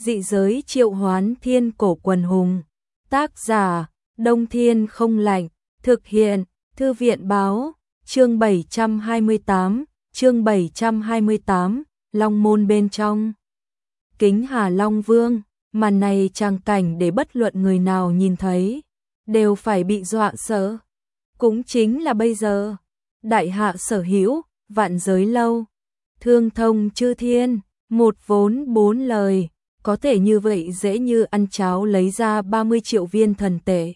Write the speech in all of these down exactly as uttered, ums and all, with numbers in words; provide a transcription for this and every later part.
Dị giới triệu hoán thiên cổ quần hùng. Tác giả, Đông Thiên không lạnh. Thực hiện, Thư viện báo. Chương bảy trăm hai mươi tám, chương bảy trăm hai mươi tám, Long môn bên trong. Kính Hà Long Vương, màn này tràng cảnh để bất luận người nào nhìn thấy, đều phải bị dọa sợ. Cũng chính là bây giờ, đại hạ sở hữu, vạn giới lâu, thương thông chư thiên, một vốn bốn lời, có thể như vậy dễ như ăn cháo lấy ra ba mươi triệu viên thần tệ.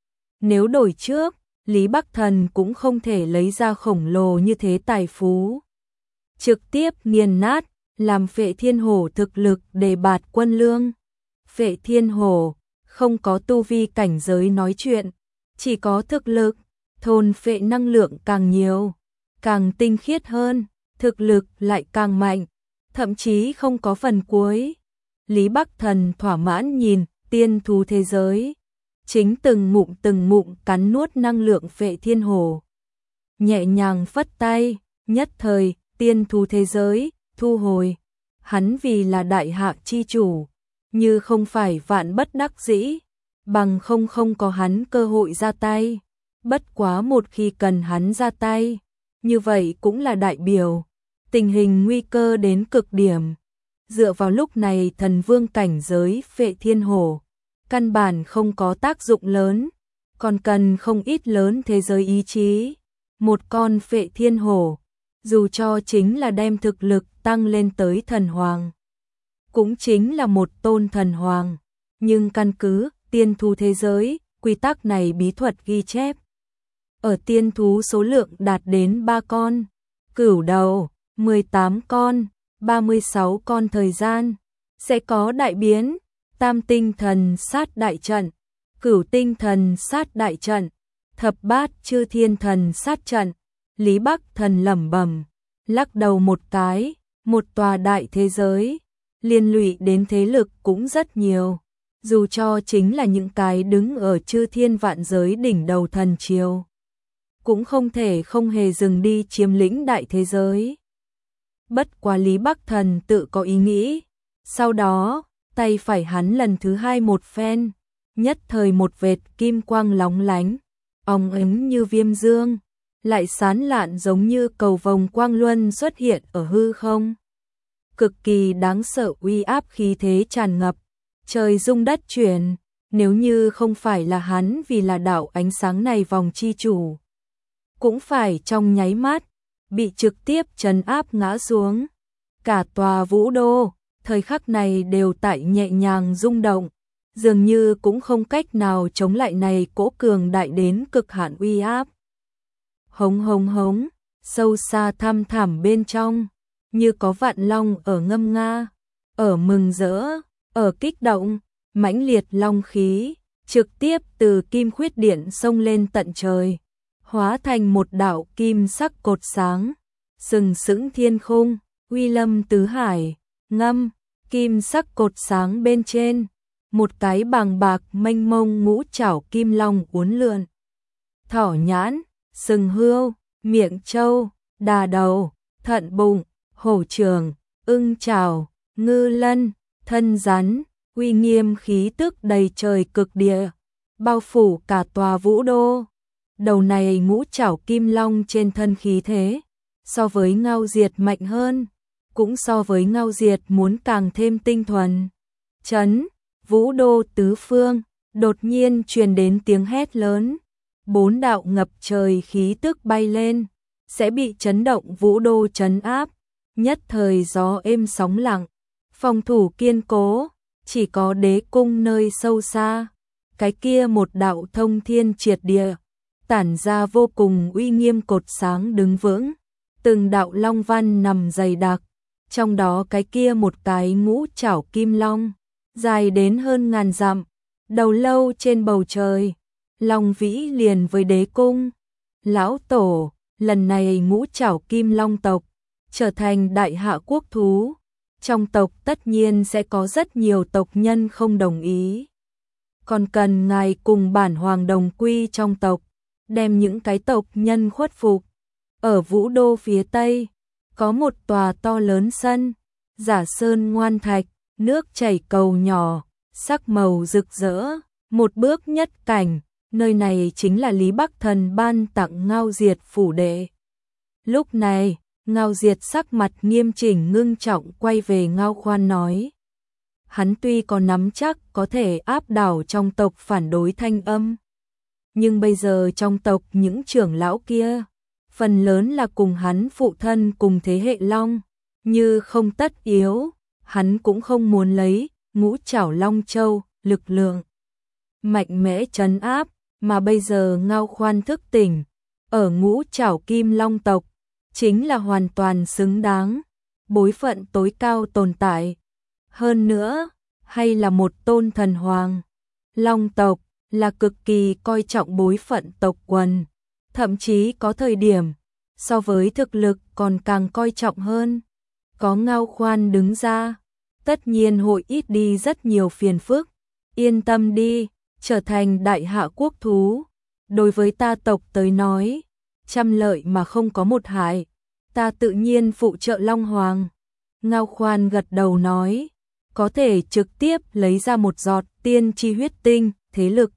Nếu đổi trước, Lý Bắc Thần cũng không thể lấy ra khổng lồ như thế tài phú. Trực tiếp nghiền nát, làm Phệ Thiên Hổ thực lực để bạt quân lương. Phệ Thiên Hổ không có tu vi cảnh giới nói chuyện, chỉ có thực lực, thôn phệ năng lượng càng nhiều, càng tinh khiết hơn, thực lực lại càng mạnh, thậm chí không có phần cuối. Lý Bắc Thần thỏa mãn nhìn tiên thú thế giới, chính từng ngụm từng ngụm cắn nuốt năng lượng Phệ Thiên Hổ. Nhẹ nhàng phất tay, nhất thời, tiên thú thế giới, thu hồi. Hắn vì là đại hạ chi chủ, như không phải vạn bất đắc dĩ, bằng không không có hắn cơ hội ra tay. Bất quá một khi cần hắn ra tay, như vậy cũng là đại biểu tình hình nguy cơ đến cực điểm. Dựa vào lúc này thần vương cảnh giới Phệ Thiên Hổ, căn bản không có tác dụng lớn, còn cần không ít lớn thế giới ý chí. Một con Phệ Thiên Hổ, dù cho chính là đem thực lực tăng lên tới thần hoàng, cũng chính là một tôn thần hoàng, nhưng căn cứ tiên thú thế giới, quy tắc này bí thuật ghi chép. Ở tiên thú số lượng đạt đến ba con, cửu đầu, mười tám con, ba mươi sáu con thời gian, sẽ có đại biến, tam tinh thần sát đại trận, cửu tinh thần sát đại trận, thập bát chư thiên thần sát trận. Lý Bắc Thần lẩm bẩm, lắc đầu một cái, một tòa đại thế giới, liên lụy đến thế lực cũng rất nhiều, dù cho chính là những cái đứng ở chư thiên vạn giới đỉnh đầu thần triều, cũng không thể không hề dừng đi chiếm lĩnh đại thế giới. Bất quá Lý Bắc Thần tự có ý nghĩ, sau đó, tay phải hắn lần thứ hai một phen, nhất thời một vệt kim quang lóng lánh, óng ánh như viêm dương, lại sán lạn giống như cầu vồng quang luân xuất hiện ở hư không. Cực kỳ đáng sợ uy áp khí thế tràn ngập, trời rung đất chuyển, nếu như không phải là hắn vì là đạo ánh sáng này vòng chi chủ, cũng phải trong nháy mắt, bị trực tiếp trấn áp ngã xuống. Cả tòa vũ đô, thời khắc này đều tại nhẹ nhàng rung động, dường như cũng không cách nào chống lại này cỗ cường đại đến cực hạn uy áp. Hống hống hống, sâu xa thăm thẳm bên trong, như có vạn long ở ngâm nga, ở mừng rỡ, ở kích động, mãnh liệt long khí, trực tiếp từ kim khuyết điện xông lên tận trời, hóa thành một đạo kim sắc cột sáng, sừng sững thiên khung, uy lâm tứ hải, ngâm, kim sắc cột sáng bên trên, một cái bàng bạc mênh mông ngũ trảo kim long uốn lượn. Thỏ nhãn, sừng hươu, miệng trâu, đà đầu, thận bụng, hổ trường, ưng trảo, ngư lân, thân rắn, uy nghiêm khí tức đầy trời cực địa, bao phủ cả tòa vũ đô. Đầu này ngũ trảo kim long trên thân khí thế, so với Ngao Diệt mạnh hơn, cũng so với Ngao Diệt muốn càng thêm tinh thuần. Chấn, vũ đô tứ phương, đột nhiên truyền đến tiếng hét lớn. Bốn đạo ngập trời khí tức bay lên, sẽ bị chấn động vũ đô trấn áp, nhất thời gió êm sóng lặng, phòng thủ kiên cố, chỉ có đế cung nơi sâu xa, cái kia một đạo thông thiên triệt địa, tản ra vô cùng uy nghiêm cột sáng đứng vững, từng đạo long văn nằm dày đặc, trong đó cái kia một cái ngũ trảo kim long, dài đến hơn ngàn dặm, đầu lâu trên bầu trời. Long vĩ liền với đế cung. Lão tổ, lần này ngũ trảo kim long tộc trở thành đại hạ quốc thú, trong tộc tất nhiên sẽ có rất nhiều tộc nhân không đồng ý, còn cần ngài cùng bản hoàng đồng quy trong tộc, đem những cái tộc nhân khuất phục. Ở vũ đô phía tây có một tòa to lớn sân, giả sơn ngoan thạch, nước chảy cầu nhỏ, sắc màu rực rỡ, một bước nhất cảnh, nơi này chính là Lý Bắc Thần ban tặng Ngao Diệt phủ đệ. Lúc này, Ngao Diệt sắc mặt nghiêm chỉnh ngưng trọng quay về Ngao Khoan nói. Hắn tuy có nắm chắc có thể áp đảo trong tộc phản đối Thanh Âm, nhưng bây giờ trong tộc những trưởng lão kia, phần lớn là cùng hắn phụ thân cùng thế hệ Long, như không tất yếu, hắn cũng không muốn lấy Ngũ Trảo Long Châu, lực lượng mạnh mẽ trấn áp, mà bây giờ Ngao Khoan thức tỉnh, ở Ngũ Trảo Kim Long tộc, chính là hoàn toàn xứng đáng, bối phận tối cao tồn tại. Hơn nữa, hay là một tôn thần hoàng. Long tộc là cực kỳ coi trọng bối phận tộc quần, thậm chí có thời điểm, so với thực lực còn càng coi trọng hơn. Có Ngao Khoan đứng ra, tất nhiên hội ít đi rất nhiều phiền phức. Yên tâm đi, trở thành đại hạ quốc thú, đối với ta tộc tới nói, trăm lợi mà không có một hại, ta tự nhiên phụ trợ Long Hoàng. Ngao Khoan gật đầu nói, có thể trực tiếp lấy ra một giọt tiên chi huyết tinh, thế lực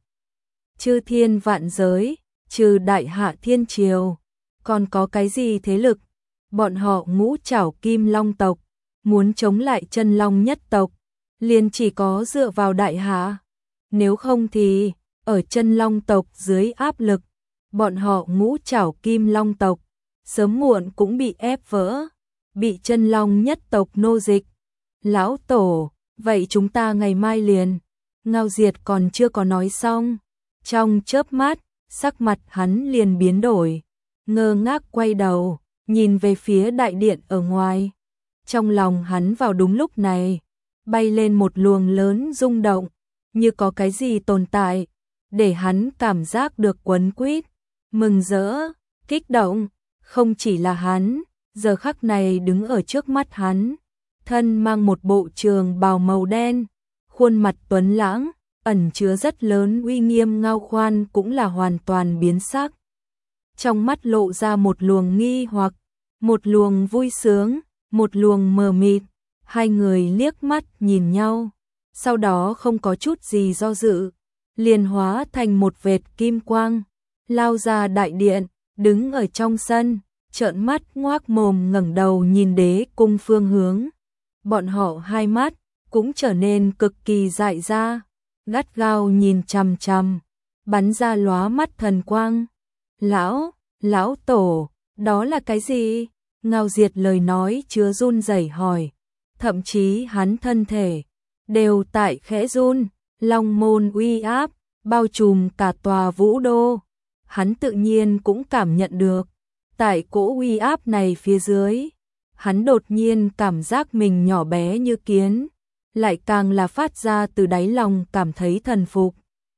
chư thiên vạn giới, trừ đại hạ thiên triều, còn có cái gì thế lực? Bọn họ Ngũ Trảo Kim Long tộc, muốn chống lại Chân Long nhất tộc, liền chỉ có dựa vào đại hạ. Nếu không thì, ở Chân Long tộc dưới áp lực, bọn họ Ngũ Trảo Kim Long tộc, sớm muộn cũng bị ép vỡ, bị Chân Long nhất tộc nô dịch. Lão Tổ, vậy chúng ta ngày mai liền. Ngao Diệt còn chưa có nói xong, trong chớp mắt, sắc mặt hắn liền biến đổi, ngơ ngác quay đầu, nhìn về phía đại điện ở ngoài. Trong lòng hắn vào đúng lúc này, bay lên một luồng lớn rung động, như có cái gì tồn tại, để hắn cảm giác được quấn quýt, mừng rỡ, kích động. Không chỉ là hắn, giờ khắc này đứng ở trước mắt hắn, thân mang một bộ trường bào màu đen, khuôn mặt tuấn lãng, ẩn chứa rất lớn uy nghiêm Ngao Khoan cũng là hoàn toàn biến sắc. Trong mắt lộ ra một luồng nghi hoặc, một luồng vui sướng, một luồng mờ mịt, hai người liếc mắt nhìn nhau, sau đó không có chút gì do dự, liền hóa thành một vệt kim quang, lao ra đại điện, đứng ở trong sân, trợn mắt ngoác mồm ngẩng đầu nhìn đế cung phương hướng. Bọn họ hai mắt cũng trở nên cực kỳ dại ra, gắt gao nhìn chằm chằm, bắn ra lóa mắt thần quang. Lão, lão tổ, đó là cái gì? Ngao Diệt lời nói chứa run rẩy hỏi, thậm chí hắn thân thể đều tại khẽ run, long môn uy áp bao trùm cả tòa vũ đô. Hắn tự nhiên cũng cảm nhận được, tại cỗ uy áp này phía dưới, hắn đột nhiên cảm giác mình nhỏ bé như kiến, lại càng là phát ra từ đáy lòng cảm thấy thần phục.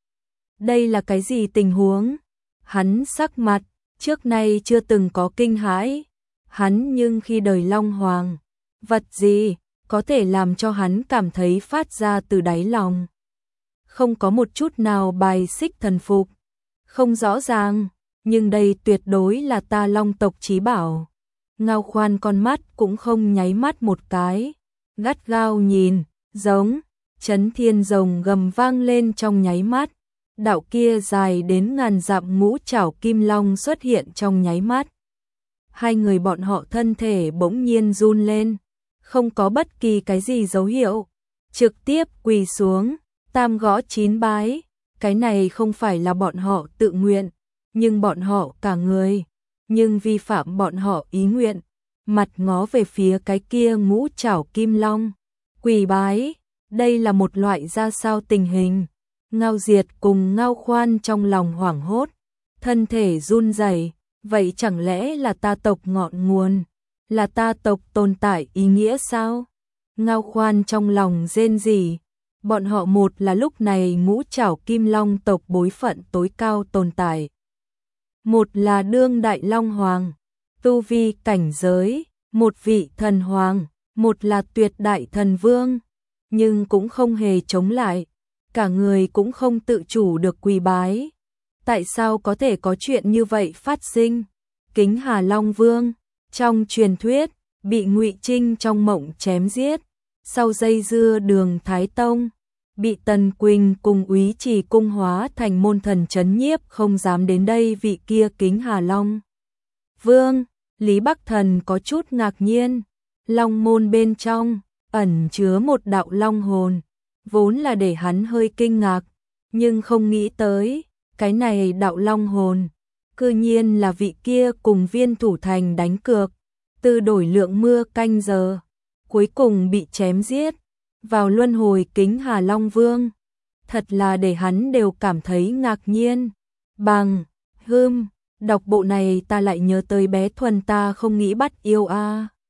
Đây là cái gì tình huống? Hắn sắc mặt, trước nay chưa từng có kinh hãi. Hắn nhưng khi đời Long Hoàng, vật gì có thể làm cho hắn cảm thấy phát ra từ đáy lòng? Không có một chút nào bài xích thần phục. Không rõ ràng, nhưng đây tuyệt đối là ta Long tộc chí bảo. Ngao Khoan con mắt cũng không nháy mắt một cái, gắt gao nhìn, giống, chấn thiên rồng gầm vang lên trong nháy mắt. Đạo kia dài đến ngàn dặm Ngũ Trảo Kim Long xuất hiện trong nháy mắt. Hai người bọn họ thân thể bỗng nhiên run lên, không có bất kỳ cái gì dấu hiệu, trực tiếp quỳ xuống, tam gõ chín bái. Cái này không phải là bọn họ tự nguyện, nhưng bọn họ cả người, nhưng vi phạm bọn họ ý nguyện, mặt ngó về phía cái kia Ngũ Trảo Kim Long, quỳ bái. Đây là một loại ra sao tình hình? Ngao Diệt cùng Ngao Khoan trong lòng hoảng hốt, thân thể run rẩy. Vậy chẳng lẽ là ta tộc ngọn nguồn, là ta tộc tồn tại ý nghĩa sao? Ngao Khoan trong lòng rên rỉ, bọn họ một là lúc này Ngũ Trảo Kim Long tộc bối phận tối cao tồn tại, một là đương đại Long Hoàng, tu vi cảnh giới, một vị thần hoàng, một là tuyệt đại thần vương, nhưng cũng không hề chống lại, cả người cũng không tự chủ được quỳ bái. Tại sao có thể có chuyện như vậy phát sinh? Kính Hà Long Vương, trong truyền thuyết, bị Ngụy Trinh trong mộng chém giết, sau dây dưa Đường Thái Tông, bị Tần Quỳnh cùng Úy Trì cung hóa thành môn thần trấn nhiếp không dám đến đây vị kia kính Hà Long Vương. Lý Bắc Thần có chút ngạc nhiên, Long môn bên trong ẩn chứa một đạo long hồn, vốn là để hắn hơi kinh ngạc, nhưng không nghĩ tới, cái này đạo long hồn, cư nhiên là vị kia cùng Viên Thủ Thành đánh cược, từ đổi lượng mưa canh giờ, cuối cùng bị chém giết, vào luân hồi kính Hà Long Vương. Thật là để hắn đều cảm thấy ngạc nhiên. Bằng, hưm, đọc bộ này ta lại nhớ tới bé Thuần ta không nghĩ bắt yêu a.